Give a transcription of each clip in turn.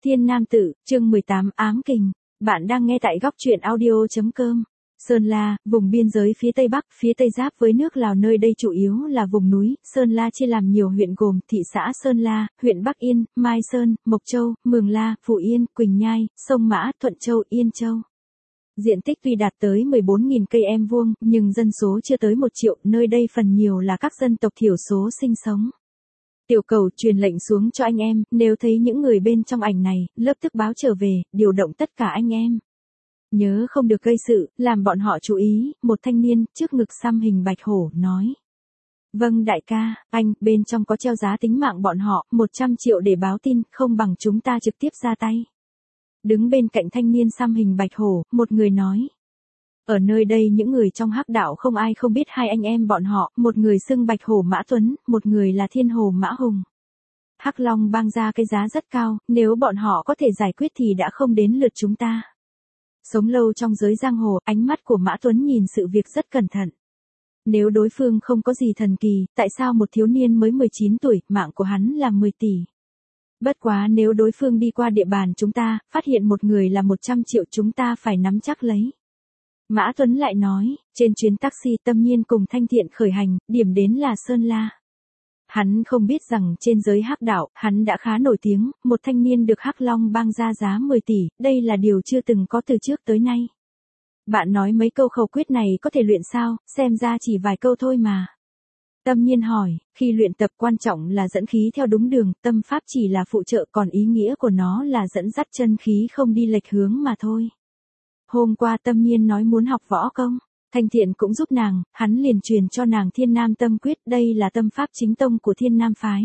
Thiên Nam Tử, chương 18 ám kình. Bạn đang nghe tại góc truyện audio.com. Sơn La, vùng biên giới phía Tây Bắc, phía Tây giáp với nước Lào, nơi đây chủ yếu là vùng núi. Sơn La chia làm nhiều huyện gồm thị xã Sơn La, huyện Bắc Yên, Mai Sơn, Mộc Châu, Mường La, Phù Yên, Quỳnh Nhai, Sông Mã, Thuận Châu, Yên Châu. Diện tích tuy đạt tới 14.000 cây em vuông, nhưng dân số chưa tới 1 triệu, nơi đây phần nhiều là các dân tộc thiểu số sinh sống. Tiểu Cầu truyền lệnh xuống cho anh em, nếu thấy những người bên trong ảnh này, lập tức báo trở về, điều động tất cả anh em. Nhớ không được gây sự, làm bọn họ chú ý, một thanh niên, trước ngực xăm hình bạch hổ, nói. Vâng đại ca, anh, bên trong có treo giá tính mạng bọn họ, 100 triệu để báo tin, không bằng chúng ta trực tiếp ra tay. Đứng bên cạnh thanh niên xăm hình bạch hổ, một người nói. Ở nơi đây những người trong hắc đạo không ai không biết hai anh em bọn họ, một người xưng Bạch Hổ Mã Tuấn, một người là Thiên Hồ Mã Hùng. Hắc Long bang ra cái giá rất cao, nếu bọn họ có thể giải quyết thì đã không đến lượt chúng ta. Sống lâu trong giới giang hồ, ánh mắt của Mã Tuấn nhìn sự việc rất cẩn thận. Nếu đối phương không có gì thần kỳ, tại sao một thiếu niên mới 19 tuổi, mạng của hắn là 10 tỷ. Bất quá nếu đối phương đi qua địa bàn chúng ta, phát hiện một người là 100 triệu chúng ta phải nắm chắc lấy. Mã Tuấn lại nói, trên chuyến taxi Tâm Nhiên cùng Thanh Thiện khởi hành, điểm đến là Sơn La. Hắn không biết rằng trên giới hắc đạo, hắn đã khá nổi tiếng, một thanh niên được Hắc Long bang ra giá 10 tỷ, đây là điều chưa từng có từ trước tới nay. Bạn nói mấy câu khẩu quyết này có thể luyện sao, xem ra chỉ vài câu thôi mà. Tâm Nhiên hỏi, khi luyện tập quan trọng là dẫn khí theo đúng đường, tâm pháp chỉ là phụ trợ, còn ý nghĩa của nó là dẫn dắt chân khí không đi lệch hướng mà thôi. Hôm qua Tâm Nhiên nói muốn học võ công, Thanh Thiện cũng giúp nàng, hắn liền truyền cho nàng Thiên Nam Tâm Quyết, đây là tâm pháp chính tông của Thiên Nam phái.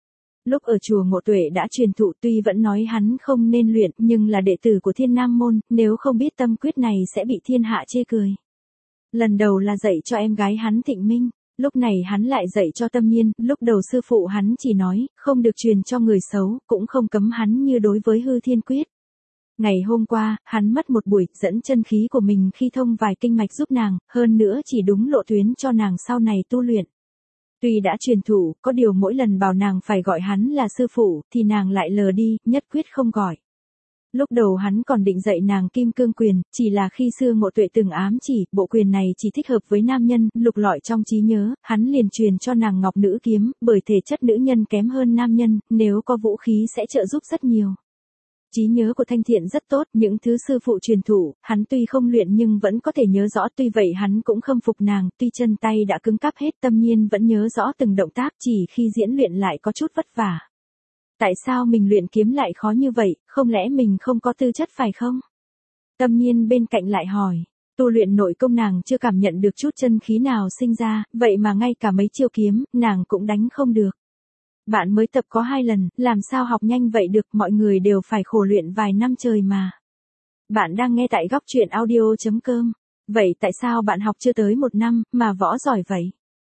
Lúc ở chùa Ngộ Tuệ đã truyền thụ, tuy vẫn nói hắn không nên luyện, nhưng là đệ tử của Thiên Nam môn, nếu không biết tâm quyết này sẽ bị thiên hạ chê cười. Lần đầu là dạy cho em gái hắn Thịnh Minh, lúc này hắn lại dạy cho Tâm Nhiên, lúc đầu sư phụ hắn chỉ nói, không được truyền cho người xấu, cũng không cấm hắn như đối với Hư Thiên Quyết. Ngày hôm qua, hắn mất một buổi, dẫn chân khí của mình khi thông vài kinh mạch giúp nàng, hơn nữa chỉ đúng lộ tuyến cho nàng sau này tu luyện. Tuy đã truyền thụ, có điều mỗi lần bảo nàng phải gọi hắn là sư phụ, thì nàng lại lờ đi, nhất quyết không gọi. Lúc đầu hắn còn định dạy nàng Kim Cương Quyền, chỉ là khi xưa Ngộ Tuệ từng ám chỉ, bộ quyền này chỉ thích hợp với nam nhân, lục lọi trong trí nhớ, hắn liền truyền cho nàng Ngọc Nữ Kiếm, bởi thể chất nữ nhân kém hơn nam nhân, nếu có vũ khí sẽ trợ giúp rất nhiều. Trí nhớ của Thanh Thiện rất tốt, những thứ sư phụ truyền thụ, hắn tuy không luyện nhưng vẫn có thể nhớ rõ, tuy vậy hắn cũng khâm phục nàng, tuy chân tay đã cứng cáp hết, Tâm Nhiên vẫn nhớ rõ từng động tác, chỉ khi diễn luyện lại có chút vất vả. Tại sao mình luyện kiếm lại khó như vậy, không lẽ mình không có tư chất phải không? Tâm Nhiên bên cạnh lại hỏi, tu luyện nội công nàng chưa cảm nhận được chút chân khí nào sinh ra, vậy mà ngay cả mấy chiêu kiếm, nàng cũng đánh không được. Bạn mới tập có 2 lần, làm sao học nhanh vậy được, mọi người đều phải khổ luyện vài năm trời mà. Bạn đang nghe tại góc truyện audio.com. Vậy tại sao bạn học chưa tới 1 năm, mà võ giỏi vậy?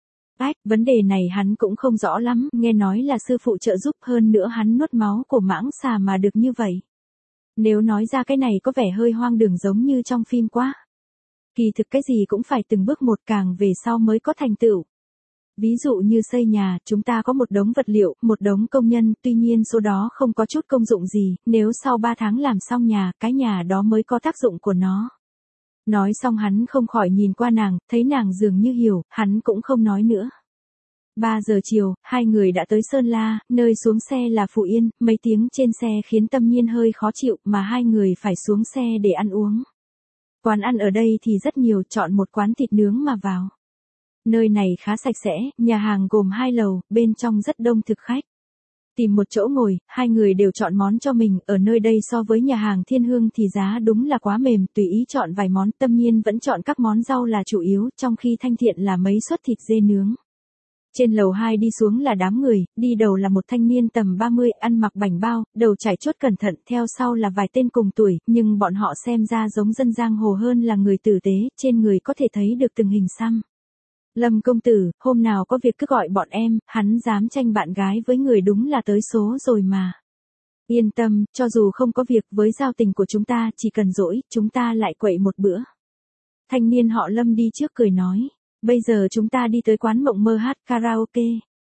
Vấn đề này hắn cũng không rõ lắm, nghe nói là sư phụ trợ giúp, hơn nữa hắn nuốt máu của mãng xà mà được như vậy. Nếu nói ra cái này có vẻ hơi hoang đường giống như trong phim quá. Kỳ thực cái gì cũng phải từng bước một, càng về sau mới có thành tựu. Ví dụ như xây nhà, chúng ta có một đống vật liệu, một đống công nhân, tuy nhiên số đó không có chút công dụng gì, nếu sau 3 tháng làm xong nhà, cái nhà đó mới có tác dụng của nó. Nói xong hắn không khỏi nhìn qua nàng, thấy nàng dường như hiểu, hắn cũng không nói nữa. 3 giờ chiều, hai người đã tới Sơn La, nơi xuống xe là Phù Yên, mấy tiếng trên xe khiến Tâm Nhiên hơi khó chịu, mà hai người phải xuống xe để ăn uống. Quán ăn ở đây thì rất nhiều, chọn một quán thịt nướng mà vào. Nơi này khá sạch sẽ, nhà hàng gồm 2 lầu, bên trong rất đông thực khách. Tìm một chỗ ngồi, hai người đều chọn món cho mình, ở nơi đây so với nhà hàng Thiên Hương thì giá đúng là quá mềm, tùy ý chọn vài món, Tâm Nhiên vẫn chọn các món rau là chủ yếu, trong khi Thanh Thiện là mấy suất thịt dê nướng. Trên lầu 2 đi xuống là đám người, đi đầu là một thanh niên tầm 30, ăn mặc bảnh bao, đầu trải chuốt cẩn thận, theo sau là vài tên cùng tuổi, nhưng bọn họ xem ra giống dân giang hồ hơn là người tử tế, trên người có thể thấy được từng hình xăm. Lâm công tử, hôm nào có việc cứ gọi bọn em, hắn dám tranh bạn gái với người đúng là tới số rồi mà. Yên tâm, cho dù không có việc, với giao tình của chúng ta, chỉ cần rỗi, chúng ta lại quậy một bữa. Thanh niên họ Lâm đi trước cười nói, bây giờ chúng ta đi tới quán Mộng Mơ hát karaoke.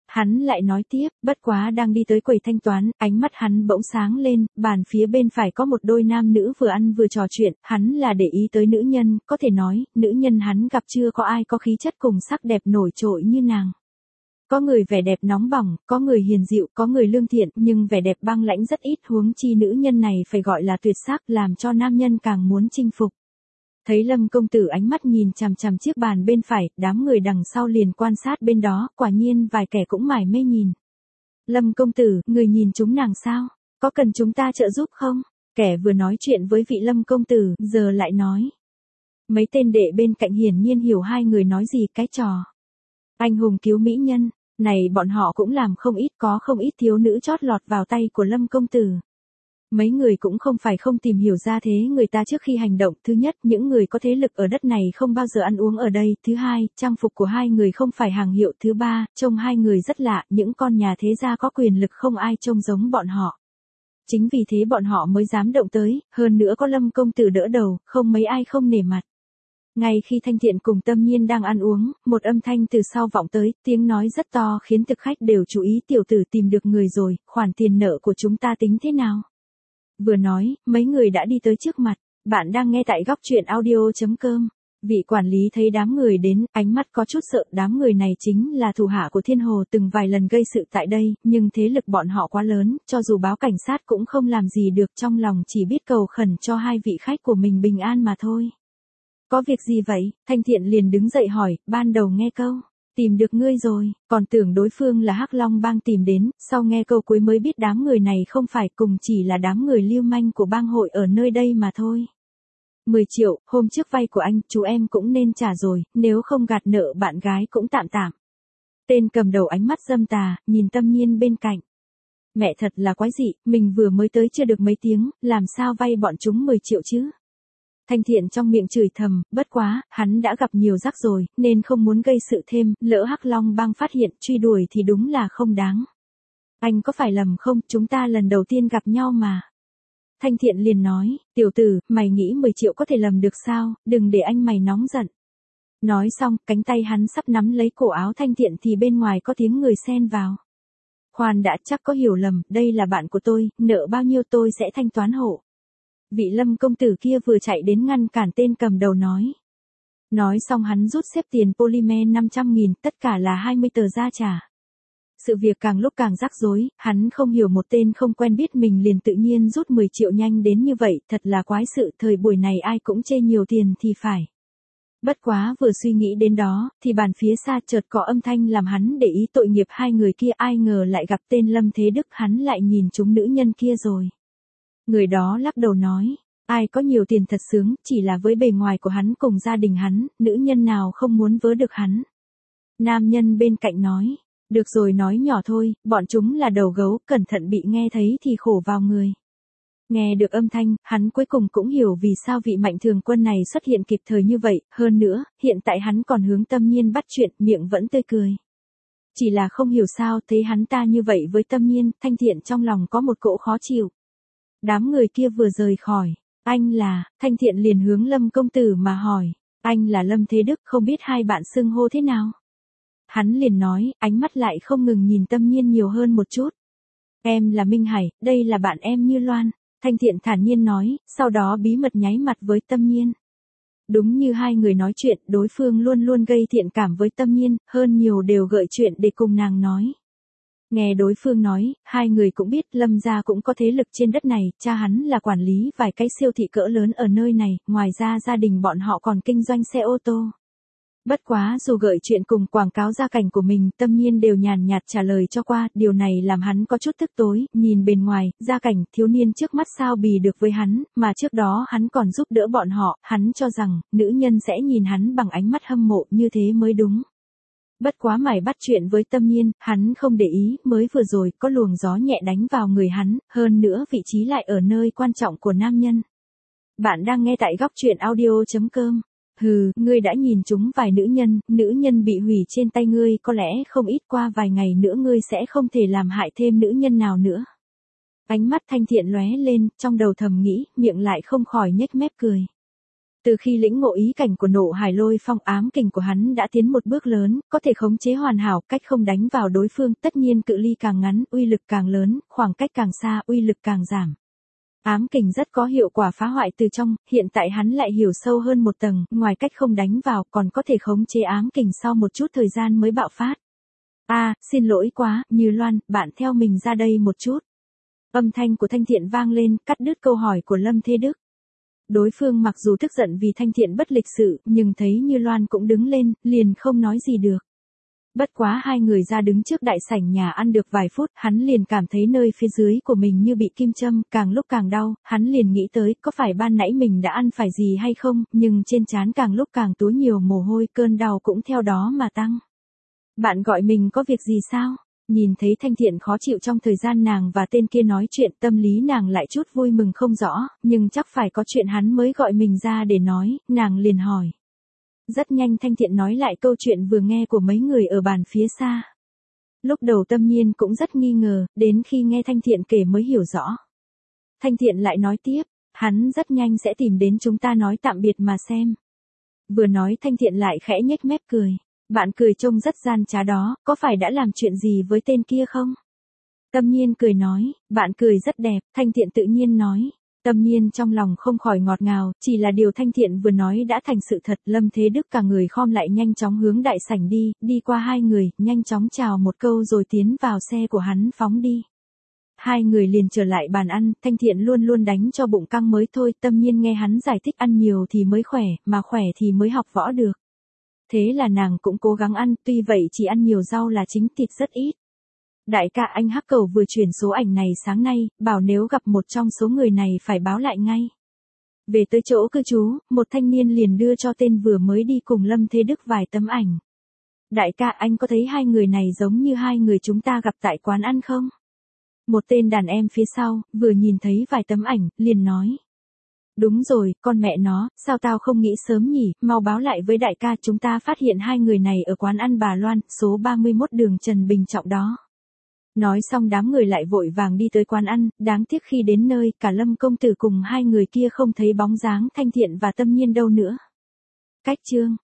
Hắn lại nói tiếp, bất quá đang đi tới quầy thanh toán, ánh mắt hắn bỗng sáng lên, bàn phía bên phải có một đôi nam nữ vừa ăn vừa trò chuyện, hắn là để ý tới nữ nhân, có thể nói, nữ nhân hắn gặp chưa có ai có khí chất cùng sắc đẹp nổi trội như nàng. Có người vẻ đẹp nóng bỏng, có người hiền dịu, có người lương thiện, nhưng vẻ đẹp băng lãnh rất ít, huống chi nữ nhân này phải gọi là tuyệt sắc, làm cho nam nhân càng muốn chinh phục. Thấy Lâm công tử ánh mắt nhìn chằm chằm chiếc bàn bên phải, đám người đằng sau liền quan sát bên đó, quả nhiên vài kẻ cũng mải mê nhìn. Lâm công tử, người nhìn chúng nàng sao? Có cần chúng ta trợ giúp không? Kẻ vừa nói chuyện với vị Lâm công tử, giờ lại nói. Mấy tên đệ bên cạnh hiển nhiên hiểu hai người nói gì cái trò. Anh hùng cứu mỹ nhân, này bọn họ cũng làm không ít, có không ít thiếu nữ chót lọt vào tay của Lâm công tử. Mấy người cũng không phải không tìm hiểu ra thế người ta trước khi hành động. Thứ nhất, những người có thế lực ở đất này không bao giờ ăn uống ở đây. Thứ hai, trang phục của hai người không phải hàng hiệu. Thứ ba, trông hai người rất lạ, những con nhà thế gia có quyền lực không ai trông giống bọn họ. Chính vì thế bọn họ mới dám động tới, hơn nữa có Lâm công tử đỡ đầu, không mấy ai không nể mặt. Ngay khi Thanh Thiện cùng Tâm Nhiên đang ăn uống, một âm thanh từ sau vọng tới, tiếng nói rất to khiến thực khách đều chú ý. Tiểu tử tìm được người rồi, khoản tiền nợ của chúng ta tính thế nào? Vừa nói, mấy người đã đi tới trước mặt. Bạn đang nghe tại góc truyện audio.com. Vị quản lý thấy đám người đến, ánh mắt có chút sợ. Đám người này chính là thủ hạ của Thiên Hồ từng vài lần gây sự tại đây, nhưng thế lực bọn họ quá lớn, cho dù báo cảnh sát cũng không làm gì được, trong lòng chỉ biết cầu khẩn cho hai vị khách của mình bình an mà thôi. Có việc gì vậy? Thanh Thiện liền đứng dậy hỏi, ban đầu nghe câu tìm được ngươi rồi, còn tưởng đối phương là Hắc Long bang tìm đến, sau nghe câu cuối mới biết đám người này không phải cùng chỉ là đám người lưu manh của bang hội ở nơi đây mà thôi. 10 triệu, hôm trước vay của anh, chú em cũng nên trả rồi, nếu không gạt nợ bạn gái cũng tạm tạm. Tên cầm đầu ánh mắt dâm tà, nhìn Tâm Nhiên bên cạnh. Mẹ thật là quái dị, mình vừa mới tới chưa được mấy tiếng, làm sao vay bọn chúng 10 triệu chứ? Thanh Thiện trong miệng chửi thầm, bất quá, hắn đã gặp nhiều rắc rồi, nên không muốn gây sự thêm, lỡ Hắc Long bang phát hiện, truy đuổi thì đúng là không đáng. Anh có phải lầm không, chúng ta lần đầu tiên gặp nhau mà. Thanh Thiện liền nói, tiểu tử, mày nghĩ 10 triệu có thể lầm được sao, đừng để anh mày nóng giận. Nói xong, cánh tay hắn sắp nắm lấy cổ áo Thanh Thiện thì bên ngoài có tiếng người xen vào. Khoan đã, chắc có hiểu lầm, đây là bạn của tôi, nợ bao nhiêu tôi sẽ thanh toán hộ. Vị Lâm công tử kia vừa chạy đến ngăn cản tên cầm đầu nói. Nói xong hắn rút xếp tiền polymer 500.000, tất cả là 20 tờ ra trả. Sự việc càng lúc càng rắc rối, hắn không hiểu một tên không quen biết mình liền tự nhiên rút 10 triệu nhanh đến như vậy, thật là quái sự, thời buổi này ai cũng chê nhiều tiền thì phải. Bất quá vừa suy nghĩ đến đó, thì bàn phía xa chợt có âm thanh làm hắn để ý tội nghiệp hai người kia, ai ngờ lại gặp tên Lâm Thế Đức, hắn lại nhìn chúng nữ nhân kia rồi. Người đó lắc đầu nói, ai có nhiều tiền thật sướng, chỉ là với bề ngoài của hắn cùng gia đình hắn, nữ nhân nào không muốn vớ được hắn. Nam nhân bên cạnh nói, được rồi nói nhỏ thôi, bọn chúng là đầu gấu, cẩn thận bị nghe thấy thì khổ vào người. Nghe được âm thanh, hắn cuối cùng cũng hiểu vì sao vị Mạnh Thường Quân này xuất hiện kịp thời như vậy, hơn nữa, hiện tại hắn còn hướng Tâm Nhiên bắt chuyện, miệng vẫn tươi cười. Chỉ là không hiểu sao thấy hắn ta như vậy với Tâm Nhiên, Thanh Thiện trong lòng có một cỗ khó chịu. Đám người kia vừa rời khỏi, anh là, Thanh Thiện liền hướng Lâm công tử mà hỏi, anh là Lâm Thế Đức, không biết hai bạn xưng hô thế nào? Hắn liền nói, ánh mắt lại không ngừng nhìn Tâm Nhiên nhiều hơn một chút. Em là Minh Hải, đây là bạn em Như Loan. Thanh Thiện thản nhiên nói, sau đó bí mật nháy mặt với Tâm Nhiên. Đúng như hai người nói chuyện, đối phương luôn luôn gây thiện cảm với Tâm Nhiên, hơn nhiều đều gợi chuyện để cùng nàng nói. Nghe đối phương nói, hai người cũng biết Lâm gia cũng có thế lực trên đất này, cha hắn là quản lý vài cái siêu thị cỡ lớn ở nơi này, ngoài ra gia đình bọn họ còn kinh doanh xe ô tô. Bất quá dù gợi chuyện cùng quảng cáo gia cảnh của mình, Tâm Nhiên đều nhàn nhạt trả lời cho qua, điều này làm hắn có chút tức tối, nhìn bên ngoài, gia cảnh thiếu niên trước mắt sao bì được với hắn, mà trước đó hắn còn giúp đỡ bọn họ, hắn cho rằng, nữ nhân sẽ nhìn hắn bằng ánh mắt hâm mộ như thế mới đúng. Bất quá mải bắt chuyện với Tâm Nhiên, hắn không để ý, mới vừa rồi có luồng gió nhẹ đánh vào người hắn, hơn nữa vị trí lại ở nơi quan trọng của nam nhân. Bạn đang nghe tại góc truyện audio.com. Hừ, ngươi đã nhìn chúng vài nữ nhân bị hủy trên tay ngươi, có lẽ không ít qua vài ngày nữa ngươi sẽ không thể làm hại thêm nữ nhân nào nữa. Ánh mắt Thanh Thiện lóe lên, trong đầu thầm nghĩ, miệng lại không khỏi nhếch mép cười. Từ khi lĩnh ngộ ý cảnh của Nộ Hải Lôi Phong, ám kình của hắn đã tiến một bước lớn, có thể khống chế hoàn hảo, cách không đánh vào đối phương, tất nhiên cự ly càng ngắn, uy lực càng lớn, khoảng cách càng xa, uy lực càng giảm. Ám kình rất có hiệu quả phá hoại từ trong, hiện tại hắn lại hiểu sâu hơn một tầng, ngoài cách không đánh vào, còn có thể khống chế ám kình sau một chút thời gian mới bạo phát. Xin lỗi quá, Như Loan, bạn theo mình ra đây một chút. Âm thanh của Thanh Thiện vang lên, cắt đứt câu hỏi của Lâm Thế Đức. Đối phương mặc dù tức giận vì Thanh Thiện bất lịch sự, nhưng thấy Như Loan cũng đứng lên, liền không nói gì được. Bất quá hai người ra đứng trước đại sảnh nhà ăn được vài phút, hắn liền cảm thấy nơi phía dưới của mình như bị kim châm, càng lúc càng đau, hắn liền nghĩ tới, có phải ban nãy mình đã ăn phải gì hay không, nhưng trên trán càng lúc càng túa nhiều mồ hôi, cơn đau cũng theo đó mà tăng. Bạn gọi mình có việc gì sao? Nhìn thấy Thanh Thiện khó chịu trong thời gian nàng và tên kia nói chuyện, tâm lý nàng lại chút vui mừng không rõ, nhưng chắc phải có chuyện hắn mới gọi mình ra để nói, nàng liền hỏi. Rất nhanh Thanh Thiện nói lại câu chuyện vừa nghe của mấy người ở bàn phía xa. Lúc đầu Tâm Nhiên cũng rất nghi ngờ, đến khi nghe Thanh Thiện kể mới hiểu rõ. Thanh Thiện lại nói tiếp, hắn rất nhanh sẽ tìm đến chúng ta nói tạm biệt mà xem. Vừa nói Thanh Thiện lại khẽ nhếch mép cười. Bạn cười trông rất gian trá đó, có phải đã làm chuyện gì với tên kia không? Tâm Nhiên cười nói, bạn cười rất đẹp, Thanh Thiện tự nhiên nói. Tâm Nhiên trong lòng không khỏi ngọt ngào, chỉ là điều Thanh Thiện vừa nói đã thành sự thật. Lâm Thế Đức cả người khom lại nhanh chóng hướng đại sảnh đi qua hai người, nhanh chóng chào một câu rồi tiến vào xe của hắn phóng đi. Hai người liền trở lại bàn ăn, Thanh Thiện luôn luôn đánh cho bụng căng mới thôi. Tâm Nhiên nghe hắn giải thích ăn nhiều thì mới khỏe, mà khỏe thì mới học võ được. Thế là nàng cũng cố gắng ăn, tuy vậy chỉ ăn nhiều rau là chính, thịt rất ít. Đại ca anh Hắc Cầu vừa chuyển số ảnh này sáng nay, bảo nếu gặp một trong số người này phải báo lại ngay. Về tới chỗ cư trú, một thanh niên liền đưa cho tên vừa mới đi cùng Lâm Thế Đức vài tấm ảnh. Đại ca anh có thấy hai người này giống như hai người chúng ta gặp tại quán ăn không? Một tên đàn em phía sau, vừa nhìn thấy vài tấm ảnh, liền nói. Đúng rồi, con mẹ nó, sao tao không nghĩ sớm nhỉ, mau báo lại với đại ca, chúng ta phát hiện hai người này ở quán ăn bà Loan, số 31 đường Trần Bình Trọng đó. Nói xong đám người lại vội vàng đi tới quán ăn, đáng tiếc khi đến nơi, cả Lâm công tử cùng hai người kia không thấy bóng dáng Thanh Thiện và Tâm Nhiên đâu nữa. Cách chương